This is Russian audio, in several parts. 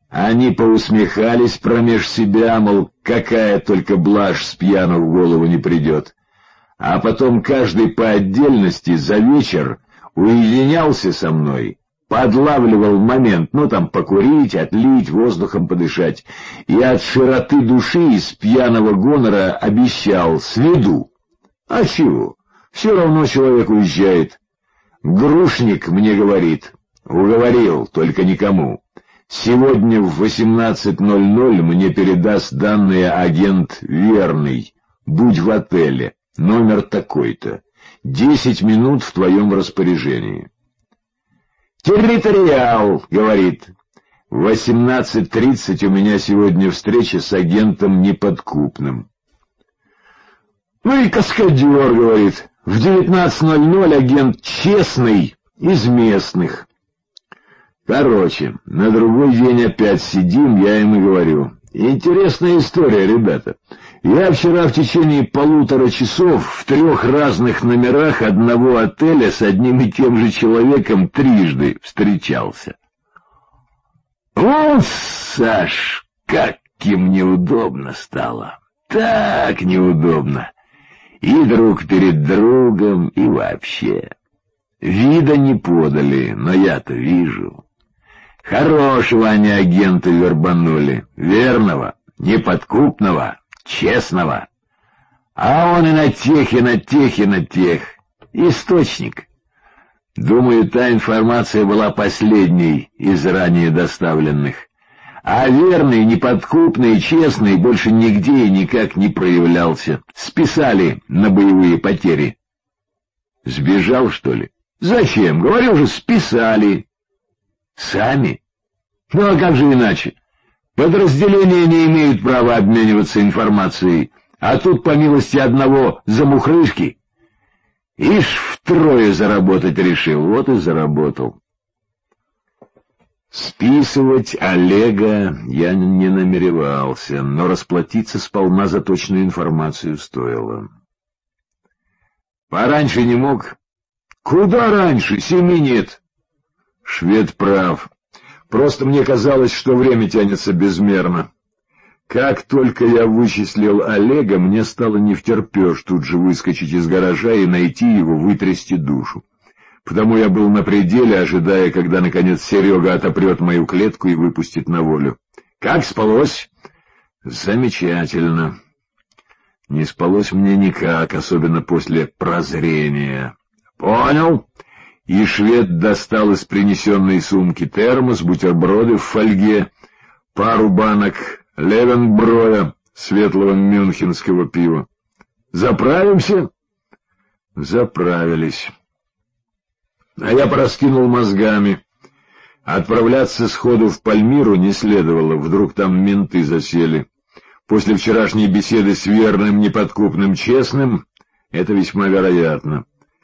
Они поусмехались промеж себя, мол, какая только блажь с пьяну в голову не придет. А потом каждый по отдельности за вечер уединялся со мной, подлавливал момент, там покурить, отлить, воздухом подышать, и от широты души из пьяного гонора обещал: сведу. А чего? Все равно человек уезжает. Грушник мне говорит: уговорил, только никому. Сегодня в 18:00 мне передаст данные агент Верный. Будь в отеле, номер такой-то. 10 минут в твоем распоряжении. Территориал, говорит. В 18:30 у меня сегодня встреча с агентом Неподкупным. И каскадер, говорит. В 19:00 агент Честный из местных. Короче, на другой день опять сидим, я им и говорю: интересная история, ребята. Я вчера в течение 1,5 часов в 3 разных номерах одного отеля с одним и тем же человеком трижды встречался. Вот, Саш, как им неудобно стало. Так неудобно. И друг перед другом, и вообще. Вида не подали, но я-то вижу. Хорошего они агента вербанули, верного, неподкупного, честного. А он и на тех, и на тех, и на тех. Источник. Думаю, та информация была последней из ранее доставленных. А верный, неподкупный, честный больше нигде и никак не проявлялся. Списали на боевые потери. Сбежал, что ли? Зачем? Говорю же, списали. Сами? Ну а как же иначе? Подразделения не имеют права обмениваться информацией, а тут, по милости одного замухрышки, ишь втрое заработать решил, вот и заработал. Списывать Олега я не намеревался, но расплатиться сполна за точную информацию стоило. Пораньше не мог? Куда раньше? 7 нет. Швед прав. Просто мне казалось, что время тянется безмерно. Как только я вычислил Олега, мне стало невтерпёж тут же выскочить из гаража и найти его, вытрясти душу. Потому я был на пределе, ожидая, когда, наконец, Серега отопрет мою клетку и выпустит на волю. Как спалось? Замечательно. Не спалось мне никак, особенно после прозрения. Понял? И швед достал из принесенной сумки термос, бутерброды в фольге, пару банок Левенброя, светлого мюнхенского пива. Заправимся? Заправились. А я пораскинул мозгами. Отправляться сходу в Пальмиру не следовало, вдруг там менты засели. После вчерашней беседы с верным, неподкупным, честным это весьма вероятно.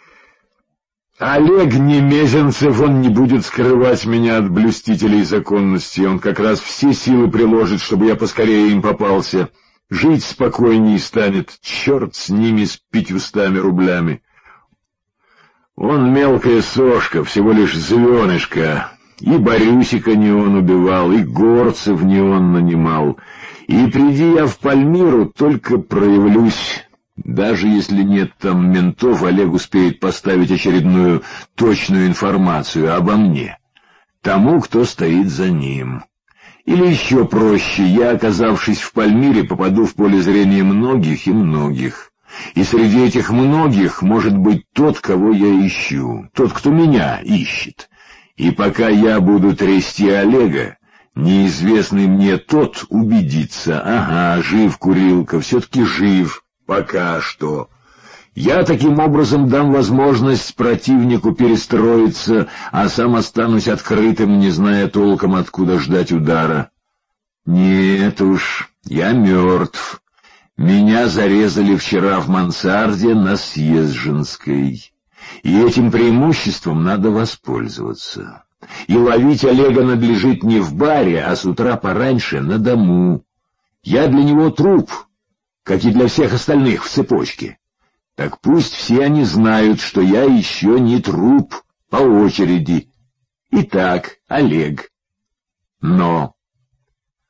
Олег Немезенцев, он не будет скрывать меня от блюстителей законности, он как раз все силы приложит, чтобы я поскорее им попался. Жить спокойней станет, черт с ними, с 500 рублями. Он мелкая сошка, всего лишь звенышко, и Борюсика не он убивал, и горцев не он нанимал, и приди я в Пальмиру, только проявлюсь. Даже если нет там ментов, Олег успеет поставить очередную точную информацию обо мне, тому, кто стоит за ним. Или еще проще, я, оказавшись в Пальмире, попаду в поле зрения многих и многих. И среди этих многих может быть тот, кого я ищу, тот, кто меня ищет. И пока я буду трясти Олега, неизвестный мне тот убедится: ага, жив Курилка, все-таки жив. Пока что. Я таким образом дам возможность противнику перестроиться, а сам останусь открытым, не зная толком, откуда ждать удара. Нет уж, я мертв. Меня зарезали вчера в мансарде на Съезженской. И этим преимуществом надо воспользоваться. И ловить Олега надлежит не в баре, а с утра пораньше на дому. Я для него труп, как и для всех остальных в цепочке. Так пусть все они знают, что я еще не труп, по очереди. Итак, Олег. Но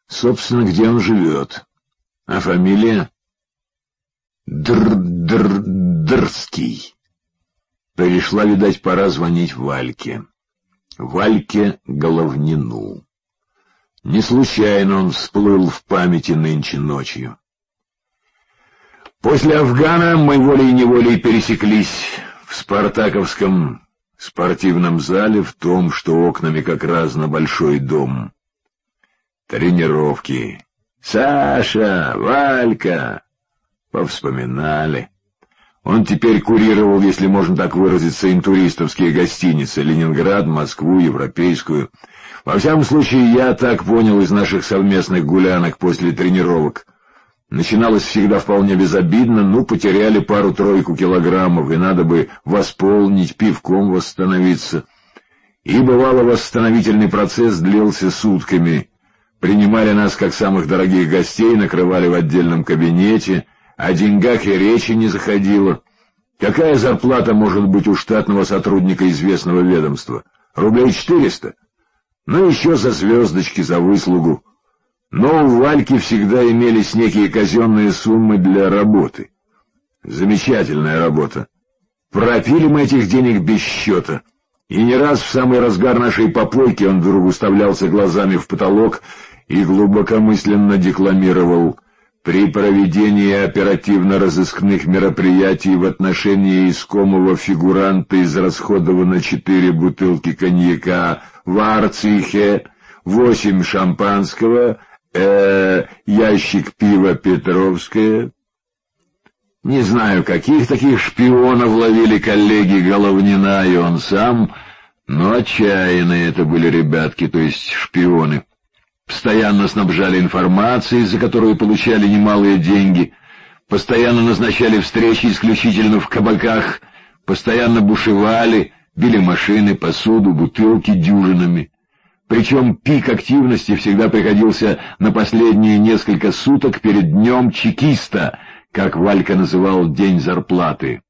Собственно, где он живет? А фамилия? Дырский. Пришла, видать, пора звонить Вальке. Вальке Головнину. Не случайно он всплыл в памяти нынче ночью. После Афгана мы волей-неволей пересеклись в спартаковском спортивном зале, в том, что окнами как раз на большой дом. Тренировки. Саша, Валька. Повспоминали. Он теперь курировал, если можно так выразиться, интуристовские гостиницы: Ленинград, Москву, Европейскую. Во всяком случае, я так понял из наших совместных гулянок после тренировок. Начиналось всегда вполне безобидно: потеряли пару-тройку килограммов, и надо бы восполнить, пивком восстановиться. И бывало, восстановительный процесс длился сутками. Принимали нас как самых дорогих гостей, накрывали в отдельном кабинете, о деньгах и речи не заходило. Какая зарплата может быть у штатного сотрудника известного ведомства? Рублей 400? Еще за звездочки, за выслугу. Но у Вальки всегда имелись некие казенные суммы для работы. Замечательная работа. Пропили мы этих денег без счета. И не раз в самый разгар нашей попойки он вдруг уставлялся глазами в потолок и глубокомысленно декламировал: «При проведении оперативно-розыскных мероприятий в отношении искомого фигуранта израсходовано 4 бутылки коньяка в Арцихе, 8 шампанского, ящик пива Петровское». Не знаю, каких таких шпионов ловили коллеги Головнина и он сам, но отчаянные это были ребятки, то есть шпионы. Постоянно снабжали информацией, за которую получали немалые деньги, постоянно назначали встречи исключительно в кабаках, постоянно бушевали, били машины, посуду, бутылки дюжинами. Причем пик активности всегда приходился на последние несколько суток перед днем чекиста, как Валька называл день зарплаты.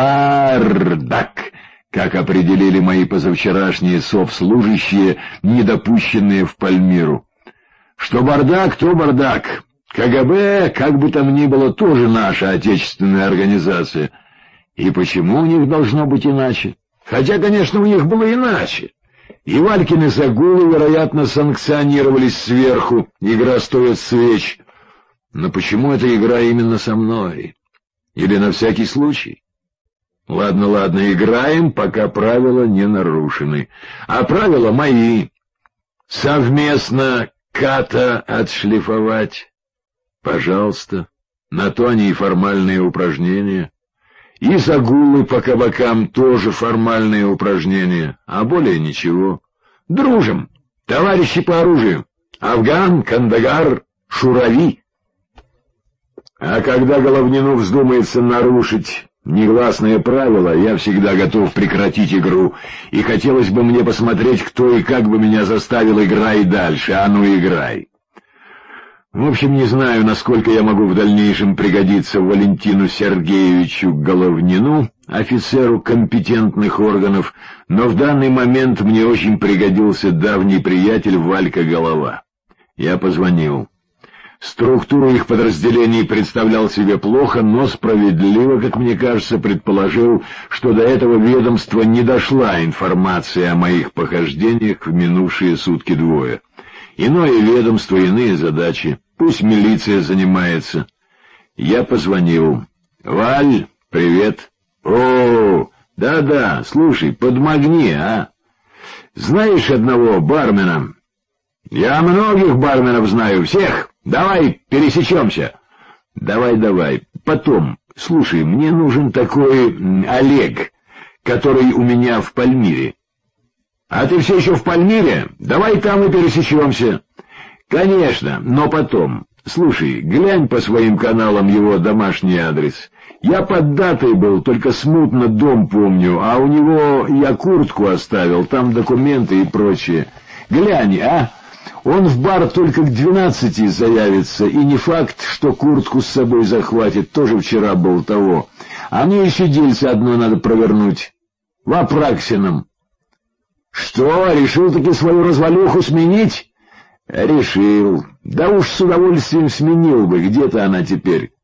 Бардак, как определили мои позавчерашние совслужащие, недопущенные в Пальмиру. Что бардак, то бардак. КГБ, как бы там ни было, тоже наша отечественная организация. И почему у них должно быть иначе? Хотя, конечно, у них было иначе. И Валькины загулы, вероятно, санкционировались сверху. Игра стоит свеч. Но почему эта игра именно со мной? Или на всякий случай? Ладно, играем, пока правила не нарушены. А правила мои. Совместно ката отшлифовать. Пожалуйста. На то они и формальные упражнения. И загулы по кабакам тоже формальные упражнения, а более ничего. Дружим, товарищи по оружию. Афган, Кандагар, Шурави. А когда Головнину вздумается нарушить негласные правила, я всегда готов прекратить игру, и хотелось бы мне посмотреть, кто и как бы меня заставил. Играй дальше, а ну играй. В общем, не знаю, насколько я могу в дальнейшем пригодиться Валентину Сергеевичу Головнину, офицеру компетентных органов, но в данный момент мне очень пригодился давний приятель Валька Голова. Я позвонил. Структуру их подразделений представлял себе плохо, но справедливо, как мне кажется, предположил, что до этого ведомства не дошла информация о моих похождениях в минувшие сутки-двое. Иное ведомство, иные задачи. Пусть милиция занимается. Я позвонил. «Валь, привет». «О, да-да, слушай, подмогни, а? Знаешь одного бармена?» «Я многих барменов знаю, всех. Давай пересечемся». «Давай. Потом. Слушай, мне нужен такой Олег, который у меня в Пальмире». «А ты все еще в Пальмире? Давай там и пересечемся». «Конечно, но потом. Слушай, глянь по своим каналам его домашний адрес. Я под датой был, только смутно дом помню, а у него я куртку оставил, там документы и прочее. Глянь, а? Он в бар только к 12 заявится, и не факт, что куртку с собой захватит, тоже вчера был того. А мне еще дельце одно надо провернуть. В Апраксином». «Что, решил-таки свою развалюху сменить?» «Решил. Да уж с удовольствием сменил бы, где-то она теперь.